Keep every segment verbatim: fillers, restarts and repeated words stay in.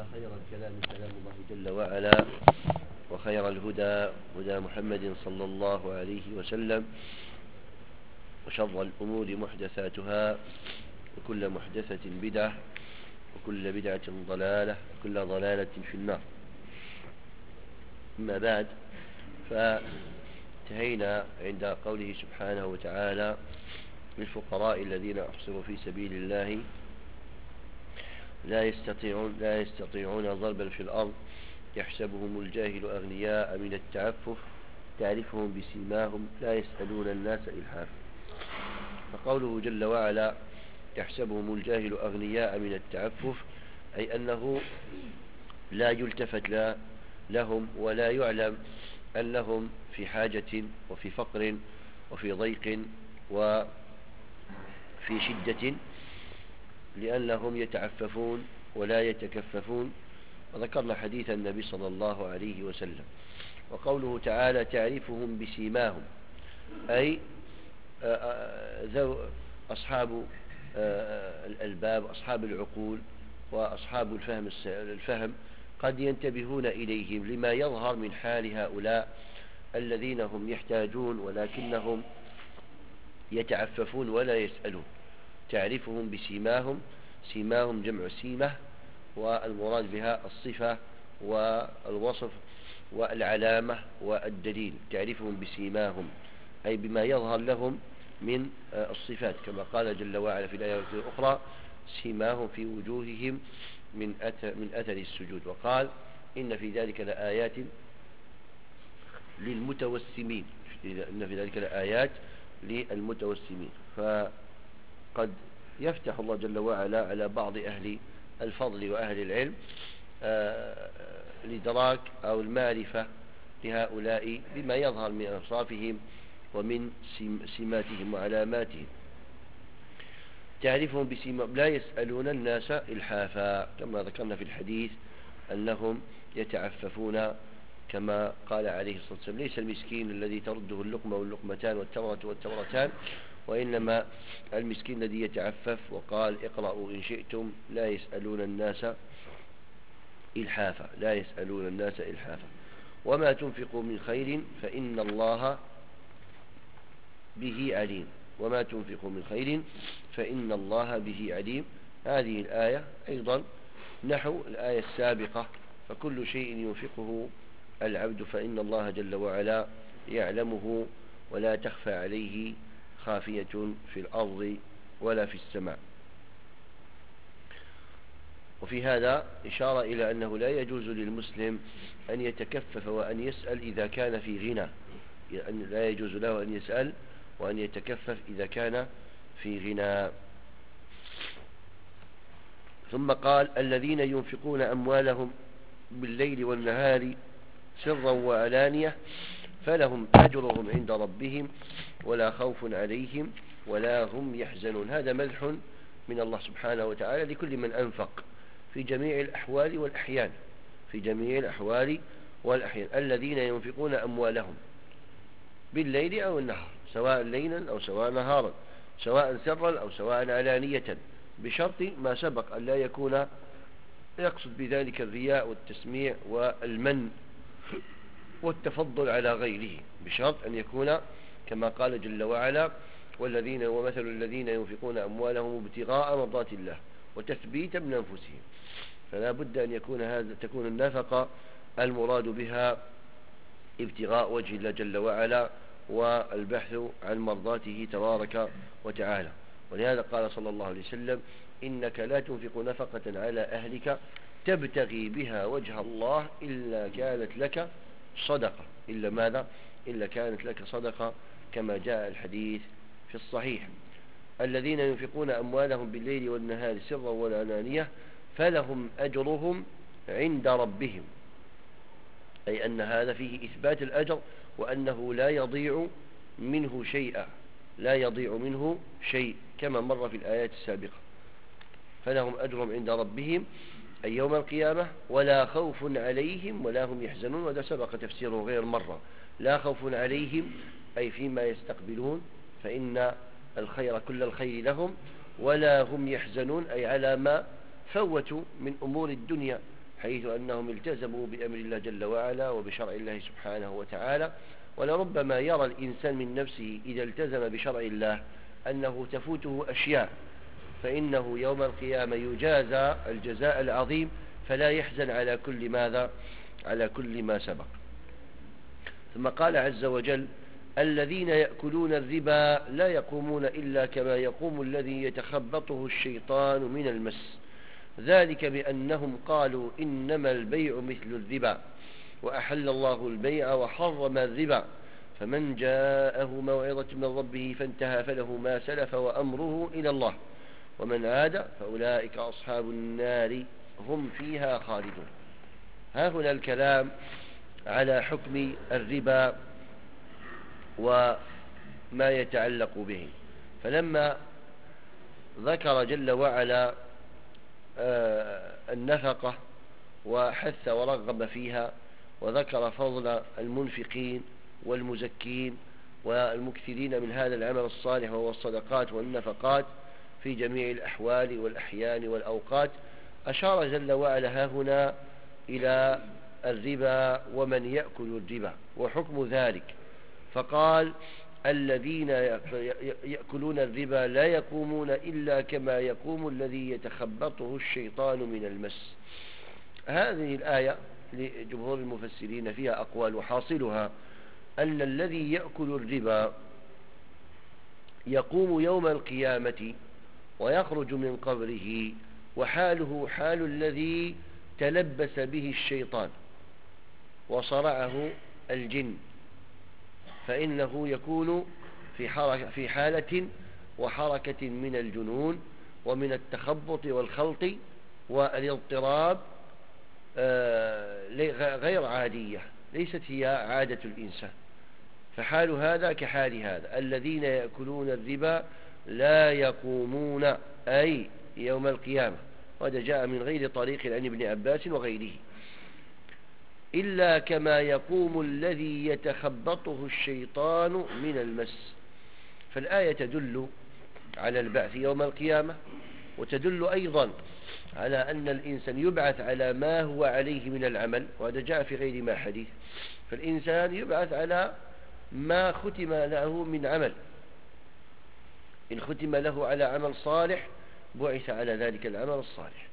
فإن خير الكلام كلام الله جل وعلا، وخير الهدى هدى محمد صلى الله عليه وسلم، وشر الأمور محدثاتها، وكل محدثة بدعة، وكل بدعة ضلالة، وكل ضلالة في النار. أما بعد، فانتهينا عند قوله سبحانه وتعالى: للفقراء الذين أحصروا في سبيل الله لا يستطيعون لا يستطيعون ضربا في الأرض يحسبهم الجاهل أغنياء من التعفف تعرفهم بسيماهم لا يسألون الناس إلحافا. فقوله جل وعلا يحسبهم الجاهل أغنياء من التعفف، أي أنه لا يلتفت لا لهم ولا يعلم أنهم في حاجة وفي فقر وفي ضيق وفي شدة، لأنهم يتعففون ولا يتكففون. وذكرنا حديث النبي صلى الله عليه وسلم. وقوله تعالى تعرفهم بسيماهم، أي ذو أصحاب الألباب، أصحاب العقول، وأصحاب الفهم الفهم قد ينتبهون إليهم لما يظهر من حال هؤلاء الذين هم يحتاجون ولكنهم يتعففون ولا يسألون. تعرفهم بسيماهم، سيماهم جمع سيمة، والمراد بها الصفة والوصف والعلامة والدليل. تعرفهم بسيماهم أي بما يظهر لهم من الصفات، كما قال جل وعلا في الآية الأخرى: سيماهم في وجوههم من أثر, من أثر السجود. وقال: إن في ذلك لآيات للمتوسمين، إن في ذلك لآيات للمتوسمين. فقد يفتح الله جل وعلا على بعض أهل الفضل وأهل العلم لدراك أو المعرفة لهؤلاء بما يظهر من أوصافهم ومن سماتهم وعلاماتهم. تعرفهم بسيماهم لا يسألون الناس إلحافا، كما ذكرنا في الحديث أنهم يتعففون، كما قال عليه الصلاة والسلام: ليس المسكين الذي ترده اللقمة واللقمتان والتمرة والتمرتان، وإنما المسكين الذي يتعفف. وقال: اقرأوا إن شئتم لا يسألون الناس إلحافا، لا يسألون الناس إلحافا. وما تنفقوا من خير فإن الله به عليم، وما تنفقوا من خير فإن الله به عليم. هذه الآية أيضا نحو الآية السابقة: فكل شيء ينفقه العبد فإن الله جل وعلا يعلمه ولا تخفى عليه خافية في الأرض ولا في السماء. وفي هذا إشارة إلى أنه لا يجوز للمسلم أن يتكفف وأن يسأل إذا كان في غنى، لا يجوز له أن يسأل وأن يتكفف إذا كان في غنى. ثم قال: الذين ينفقون أموالهم بالليل والنهار سرا وعلانية فلهم أجرهم عند ربهم ولا خوف عليهم ولا هم يحزنون. هذا مدح من الله سبحانه وتعالى لكل من أنفق في جميع الأحوال والأحيان، في جميع الأحوال والأحيان. الذين ينفقون أموالهم بالليل أو النهار، سواء ليلا أو سواء نهارا، سواء سرا أو سواء علانية، بشرط ما سبق أن لا يكون يقصد بذلك الرياء والتسميع والمن والتفضل على غيره، بشرط أن يكون كما قال جل وعلا: والذين ومثل الذين ينفقون أموالهم ابتغاء مرضات الله وتثبيتا من أنفسهم. فلا بد أن يكون هذا تكون النفقة المراد بها ابتغاء وجه الله جل وعلا والبحث عن مرضاته تبارك وتعالى. ولهذا قال صلى الله عليه وسلم: إنك لا تنفق نفقة على أهلك تبتغي بها وجه الله إلا كانت لك صدقة. إلا ماذا؟ إلا كانت لك صدقة، كما جاء الحديث في الصحيح. الذين ينفقون أموالهم بالليل والنهار سرا والعلانية فلهم أجرهم عند ربهم، أي أن هذا فيه إثبات الأجر، وأنه لا يضيع منه شيئا، لا يضيع منه شيء، كما مر في الآيات السابقة. فلهم أجرهم عند ربهم أي يوم القيامة ولا خوف عليهم ولا هم يحزنون. وهذا سبق تفسيره غير مرة. لا خوف عليهم أي فيما يستقبلون، فإن الخير كل الخير لهم، ولا هم يحزنون أي على ما فوتوا من أمور الدنيا، حيث أنهم التزموا بأمر الله جل وعلا وبشرع الله سبحانه وتعالى. ولربما يرى الإنسان من نفسه إذا التزم بشرع الله أنه تفوته أشياء، فإنه يوم القيامة يجازى الجزاء العظيم، فلا يحزن على كل ماذا على كل ما سبق. ثم قال عز وجل: الذين يأكلون الربا لا يقومون إلا كما يقوم الذي يتخبطه الشيطان من المس، ذلك بأنهم قالوا إنما البيع مثل الربا وأحل الله البيع وحرم الربا، فمن جاءه موعظة من ربه فانتهى فله ما سلف وأمره إلى الله ومن عاد فأولئك أصحاب النار هم فيها خالدون. ها هنا الكلام على حكم الربا وما يتعلق به. فلما ذكر جل وعلا النفقة وحث ورغب فيها، وذكر فضل المنفقين والمزكين والمكثرين من هذا العمل الصالح وهو الصدقات والنفقات في جميع الأحوال والأحيان والأوقات، أشار جل وعلا ها هنا إلى الربا ومن يأكل الربا وحكم ذلك، فقال: الذين يأكلون الربا لا يقومون إلا كما يقوم الذي يتخبطه الشيطان من المس. هذه الآية لجمهور المفسرين فيها أقوال، وحاصلها أن الذي يأكل الربا يقوم يوم القيامة ويخرج من قبره وحاله حال الذي تلبس به الشيطان وصرعه الجن، فإنه يكون في حركة في حالة وحركة من الجنون ومن التخبط والخلط والاضطراب غير عادية، ليست هي عادة الإنسان. فحال هذا كحال هذا: الذين يأكلون الربا لا يقومون، أي يوم القيامة، وهذا جاء من غير طريق عن ابن عباس وغيره، إلا كما يقوم الذي يتخبطه الشيطان من المس. فالآية تدل على البعث يوم القيامة، وتدل أيضا على أن الإنسان يبعث على ما هو عليه من العمل، وهذا جاء في غير ما حديث. فالإنسان يبعث على ما ختم له من عمل، إن ختم له على عمل صالح بعث على ذلك العمل الصالح،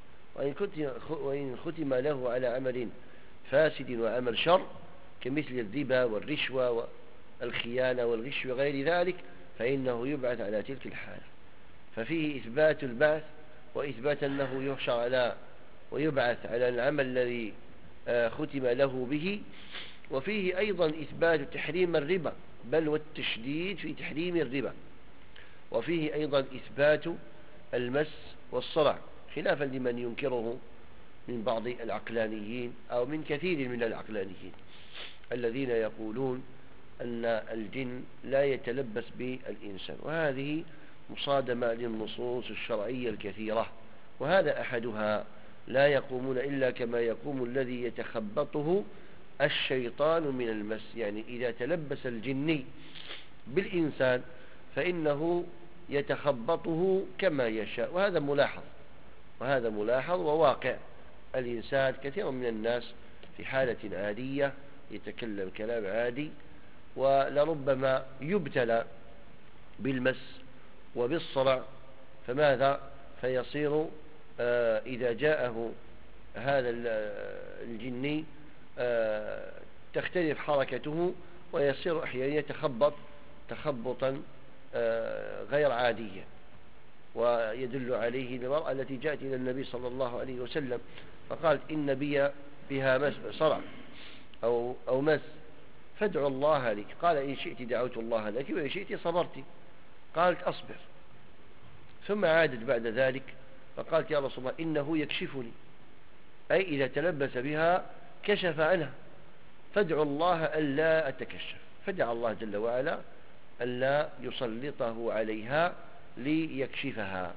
وإن ختم له على عمل فاسد وعمل شر كمثل الربا والرشوة والخيانة والغش وغير ذلك فإنه يبعث على تلك الحالة. ففيه إثبات البعث وإثبات أنه يحشر على ويبعث على العمل الذي ختم له به، وفيه أيضا إثبات تحريم الربا بل والتشديد في تحريم الربا، وفيه أيضا إثبات المس والصرع خلافا لمن ينكره من بعض العقلانيين أو من كثير من العقلانيين الذين يقولون أن الجن لا يتلبس بالإنسان، وهذه مصادمة للنصوص الشرعية الكثيرة، وهذا أحدها: لا يقومون إلا كما يقوم الذي يتخبطه الشيطان من المس. يعني إذا تلبس الجني بالإنسان فإنه يتخبطه كما يشاء، وهذا ملاحظ وهذا ملاحظ وواقع. الإنسان كثير من الناس في حالة عادية يتكلم كلام عادي، ولربما يبتلى بالمس وبالصرع، فماذا فيصير آه إذا جاءه هذا الجني آه تختلف حركته ويصير أحيانا يتخبط تخبطا آه غير عاديا. ويدل عليه المرأة التي جاءت إلى النبي صلى الله عليه وسلم فقالت: إن بي بها مس صرع أو, أو مس فادعوا الله لك. قال: إن شئت دعوت الله لك وإن شئت صبرت. قالت: أصبر. ثم عادت بعد ذلك فقالت: يا رسول الله إنه يكشفني، أي إذا تلبس بها كشف عنها، فادعوا الله ألا أتكشف. فدعا الله جل وعلا ألا يسلطه عليها ليكشفها.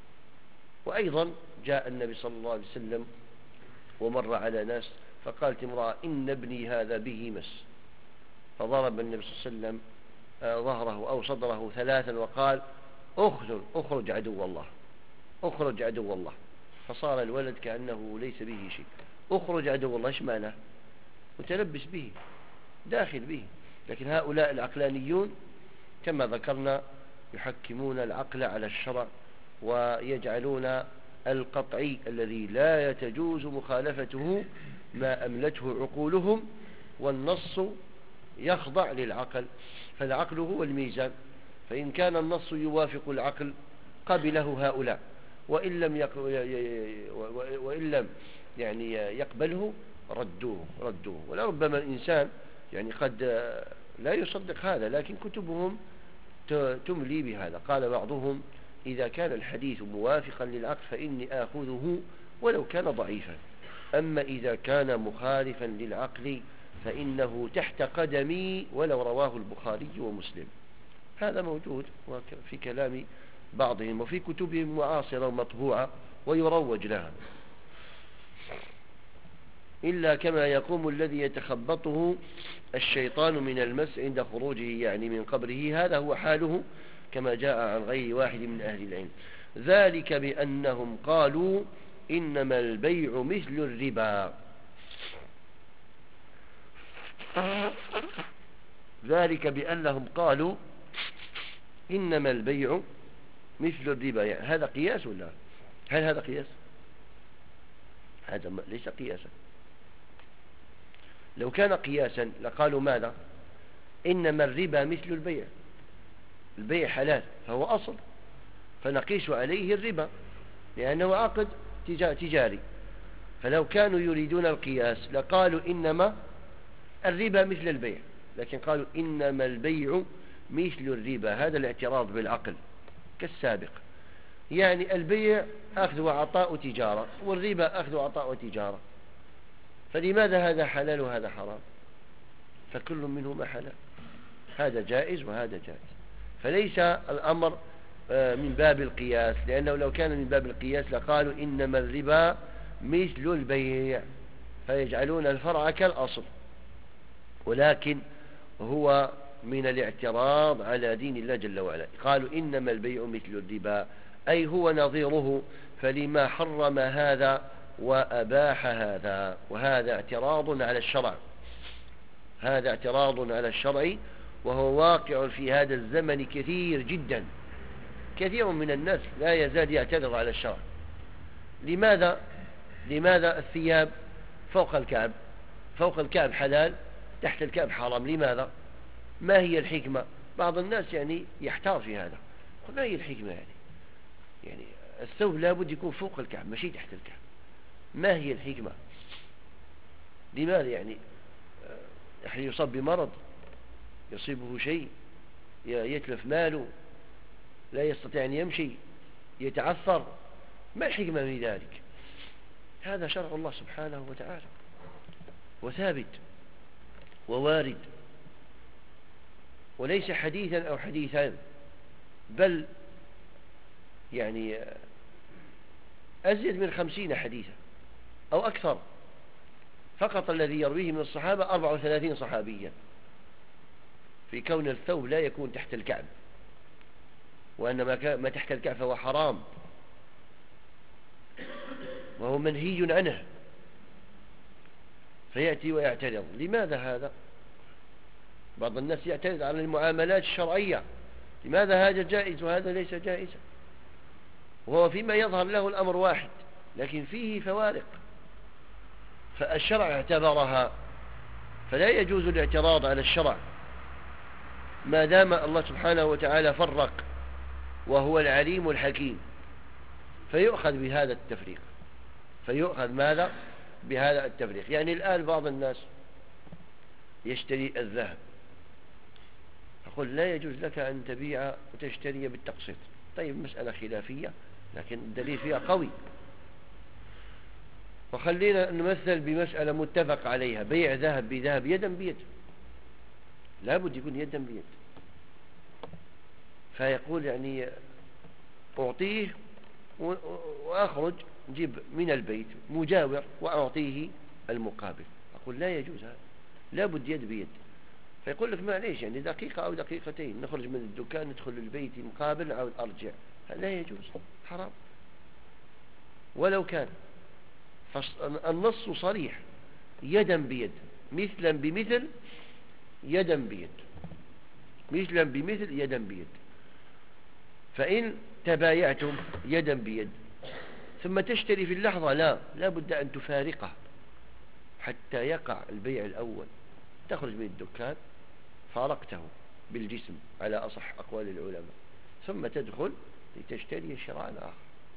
وأيضا جاء النبي صلى الله عليه وسلم ومر على ناس فقالت امرأة: إن ابني هذا به مس، فضرب النبي صلى الله عليه وسلم ظهره أو صدره ثلاثا وقال: أخرج أخرج عدو الله، أخرج عدو الله. فصار الولد كأنه ليس به شيء. اخرج عدو الله، ايش معناه؟ متلبس به، داخل به. لكن هؤلاء العقلانيون كما ذكرنا يحكمون العقل على الشرع، ويجعلون القطعي الذي لا يتجوز مخالفته ما أملته عقولهم، والنص يخضع للعقل، فالعقل هو الميزان، فإن كان النص يوافق العقل قبله هؤلاء، وإن لم يق... وإن لم يعني يقبله ردوه ردوه ولربما الإنسان يعني قد لا يصدق هذا، لكن كتبهم تملي بهذا. قال بعضهم: إذا كان الحديث موافقا للعقل فإني آخذه ولو كان ضعيفا، أما إذا كان مخالفا للعقل فإنه تحت قدمي ولو رواه البخاري ومسلم. هذا موجود في كلام بعضهم وفي كتبهم معاصرة ومطبوعة ويروج لها. إلا كما يقوم الذي يتخبطه الشيطان من المس عند خروجه يعني من قبره، هذا هو حاله كما جاء عن غير واحد من أهل العلم. ذلك بأنهم قالوا إنما البيع مثل الربا. ذلك بأنهم قالوا إنما البيع مثل الربا، يعني هذا قياس ولا هل هذا قياس؟ هذا ليس قياسا. لو كان قياسا لقالوا ماذا؟ إنما الربا مثل البيع، البيع حلال فهو أصل، فنقيس عليه الربا لأنه عقد تجاري. فلو كانوا يريدون القياس لقالوا إنما الربا مثل البيع، لكن قالوا إنما البيع مثل الربا. هذا الاعتراض بالعقل كالسابق، يعني البيع أخذ وعطاء تجارة، والربا أخذ وعطاء تجارة، فلماذا هذا حلال وهذا حرام؟ فكل منهما حلال، هذا جائز وهذا جائز. فليس الأمر من باب القياس، لأنه لو كان من باب القياس لقالوا إنما الربا مثل البيع فيجعلون الفرع كالأصل، ولكن هو من الاعتراض على دين الله جل وعلا. قالوا إنما البيع مثل الربا أي هو نظيره، فلما حرم هذا وأباح هذا، وهذا اعتراض على الشرع، هذا اعتراض على الشرع، وهو واقع في هذا الزمن كثير جدا. كثير من الناس لا يزال يعترض على الشرع. لماذا؟ لماذا الثياب فوق الكعب فوق الكعب حلال، تحت الكعب حرام؟ لماذا؟ ما هي الحكمة؟ بعض الناس يعني يحتار في هذا، ما هي الحكمة؟ يعني يعني الثوب لابد يكون فوق الكعب ماشي تحت الكعب، ما هي الحكمة؟ لماذا؟ يعني أحد يصاب بمرض، يصيبه شيء، يتلف ماله، لا يستطيع أن يمشي، يتعثر، ما الحكمة من ذلك؟ هذا شرع الله سبحانه وتعالى، وثابت ووارد، وليس حديثا أو حديثان، بل يعني أزيد من خمسين حديثا أو أكثر. فقط الذي يرويه من الصحابة أربع وثلاثين صحابيا في كون الثوب لا يكون تحت الكعب، وأن ما تحت الكعب فهو حرام وهو منهي عنه، فيأتي ويعترض. لماذا هذا؟ بعض الناس يعترض على المعاملات الشرعية، لماذا هذا جائز وهذا ليس جائزا؟ وهو فيما يظهر له الأمر واحد لكن فيه فوارق، فالشرع اعتبرها، فلا يجوز الاعتراض على الشرع ما دام الله سبحانه وتعالى فرق وهو العليم الحكيم، فيؤخذ بهذا التفريق، فيؤخذ ماذا؟ بهذا التفريق. يعني الآن بعض الناس يشتري الذهب، أقول لا يجوز لك أن تبيع وتشتري بالتقسيط. طيب مسألة خلافية لكن الدليل فيها قوي، وخلينا نمثل بمسألة متفق عليها، بيع ذهب بذهب يدا بيد، لابد يكون يدا بيد. فيقول يعني أعطيه وأخرج نجيب من البيت مجاور وأعطيه المقابل، أقول لا يجوز هذا، لابد يد بيد. فيقول لك معليش يعني دقيقة أو دقيقتين نخرج من الدكان ندخل البيت مقابل أو أرجع، لا يجوز، حرام. ولو كان. فالنص صريح: يدا بيد، مثلا بمثل، يدا بيد، مثلا بمثل، يدا بيد. فإن تبايعتم يدا بيد ثم تشتري في اللحظة، لا لا بد أن تفارقه حتى يقع البيع الأول، تخرج من الدكان فارقته بالجسم على أصح أقوال العلماء، ثم تدخل لتشتري شراء آخر.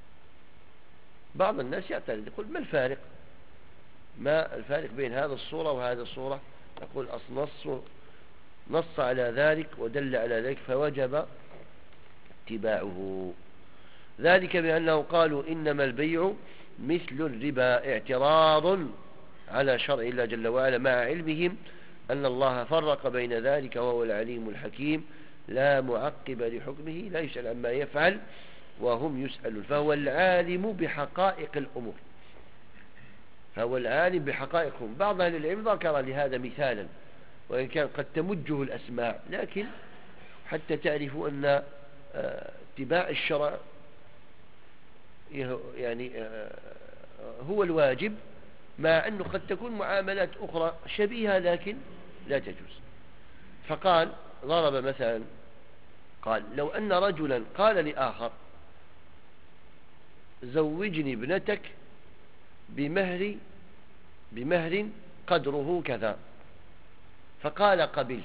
بعض الناس يعترض يقول: ما الفارق؟ ما الفارق بين هذا الصورة وهذا الصورة؟ نقول: أصل نص نص على ذلك ودل على ذلك فوجب اتباعه. ذلك بأنه قالوا: إنما البيع مثل الربا، اعتراض على شرع الله جل وعلا، مع علمهم أن الله فرق بين ذلك وهو العليم الحكيم لا معقب لحكمه، لا يسأل عما يفعل وهم يسألون. فهو العالم بحقائق الأمور، فهو العالم بحقائق الأمور. بعض أهل العلم ذكر لهذا مثالا، وإن كان قد تمجه الأسماع، لكن حتى تعرفوا أن اتباع الشرع يعني هو الواجب، مع أنه قد تكون معاملات أخرى شبيهة لكن لا تجوز. فقال، ضرب مثلا، قال: لو أن رجلا قال لآخر: زوجني ابنتك بمهر بمهر قدره كذا، فقال قبلت،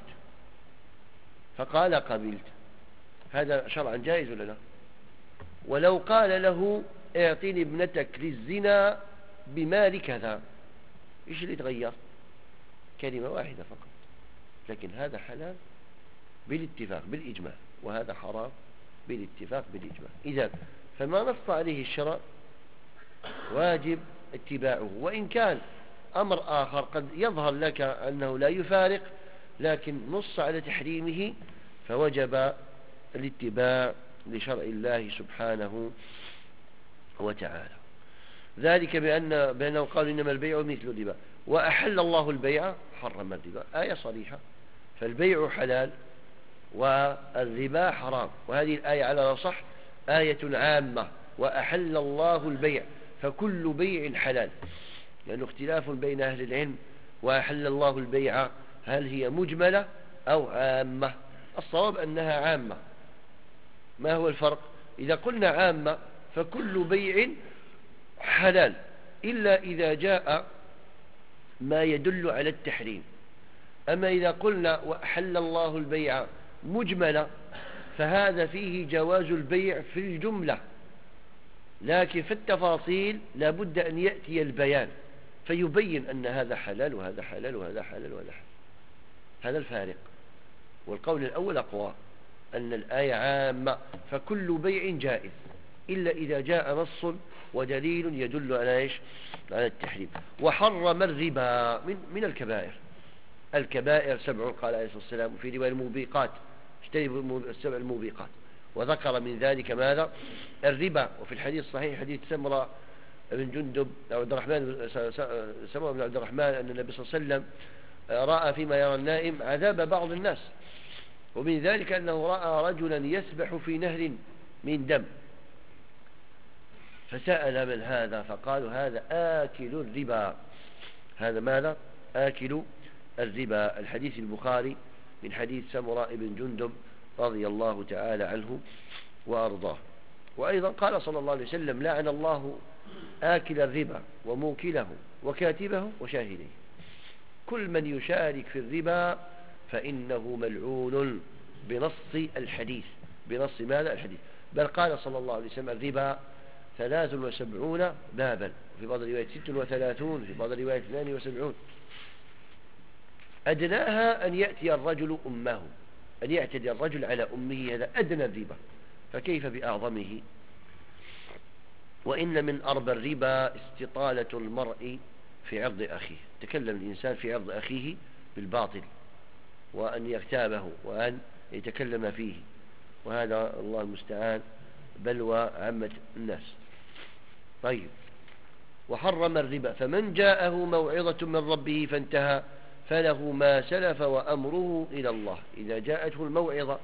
فقال قبلت، هذا شرعا جائز ولا لا؟ ولو قال له: اعطيني ابنتك للزنا بمال كذا، ايش اللي تغير؟ كلمة واحدة فقط، لكن هذا حلال بالاتفاق بالإجماع، وهذا حرام بالاتفاق بالإجماع. إذن فما نص عليه الشرع واجب اتباعه، وإن كان أمر آخر قد يظهر لك أنه لا يفارق، لكن نص على تحريمه فوجب الاتباع لشرع الله سبحانه وتعالى. ذلك بأن بأنه قال: إنما البيع مثل الربا، وأحل الله البيع حرم الربا. آية صريحة، فالبيع حلال والربا حرام، وهذه الآية على الأصح آية عامة: وأحل الله البيع، فكل بيع حلال، لأنه اختلاف بين أهل العلم. وأحل الله البيع هل هي مجملة أو عامة؟ الصواب أنها عامة. ما هو الفرق؟ إذا قلنا عامة فكل بيع حلال، إلا إذا جاء ما يدل على التحريم. أما إذا قلنا وأحل الله البيع مجملة فهذا فيه جواز البيع في الجملة، لكن في التفاصيل لا بد أن يأتي البيان فيبين أن هذا حلال وهذا حلال وهذا حلال وهذا حلال. هذا الفارق. والقول الأول أقوى، أن الآية عامة فكل بيع جائز، إلا إذا جاء نص ودليل يدل على إيش؟ على التحريم. وحرم الربا من, من الكبائر. الكبائر سبع، قال عليه الصلاة والسلام في رواية الموبقات: اجتنبوا السبع الموبقات. وذكر من ذلك ماذا؟ الربا. وفي الحديث الصحيح حديث سمرة بن جندب أو عبد الرحمن سمرة بن عبد الرحمن أن النبي صلى الله عليه وسلم رأى فيما يرى النائم عذاب بعض الناس، ومن ذلك أنه رأى رجلا يسبح في نهر من دم، فسأل: من هذا؟ فقالوا: هذا آكل الربا. هذا ماذا؟ آكل الربا. الحديث البخاري من حديث سمرة بن جندب رضي الله تعالى عنه وأرضاه. وأيضا قال صلى الله عليه وسلم: لعن الله آكل الربا وموكله وكاتبه وشاهديه، كل من يشارك في الربا فإنه ملعون، بنص الحديث. بنص ماذا؟ الحديث. بل قال صلى الله عليه وسلم: الربا ثلاث وسبعون بابا، في بعض الروايات ست وثلاثون، في بعض الروايات اثنان وسبعون. أدناها أن يأتي الرجل أمه، أن يعتدي الرجل على أمه، هذا أدنى الربا، فكيف بأعظمه؟ وإن من أربى الربا استطالة المرء في عرض أخيه، تكلم الإنسان في عرض أخيه بالباطل، وأن يغتابه وأن يتكلم فيه، وهذا الله المستعان بلوى عامة الناس. طيب. وحرم الربا، فمن جاءه موعظة من ربه فانتهى فله ما سلف وأمره إلى الله. إذا جاءته الموعظة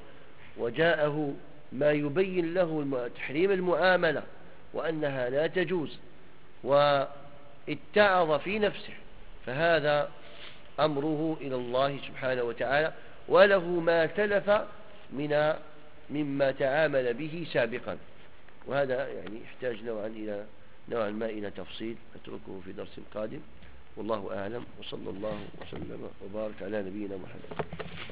وجاءه ما يبين له تحريم المعاملة وأنها لا تجوز واتعظ في نفسه، فهذا أمره إلى الله سبحانه وتعالى، وله ما تلف من مما تعامل به سابقا. وهذا يعني يحتاج نوعا إلى نوعا ما إلى تفصيل، أتركه في درس قادم. والله أعلم، وصلى الله وسلم وبارك على نبينا محمد.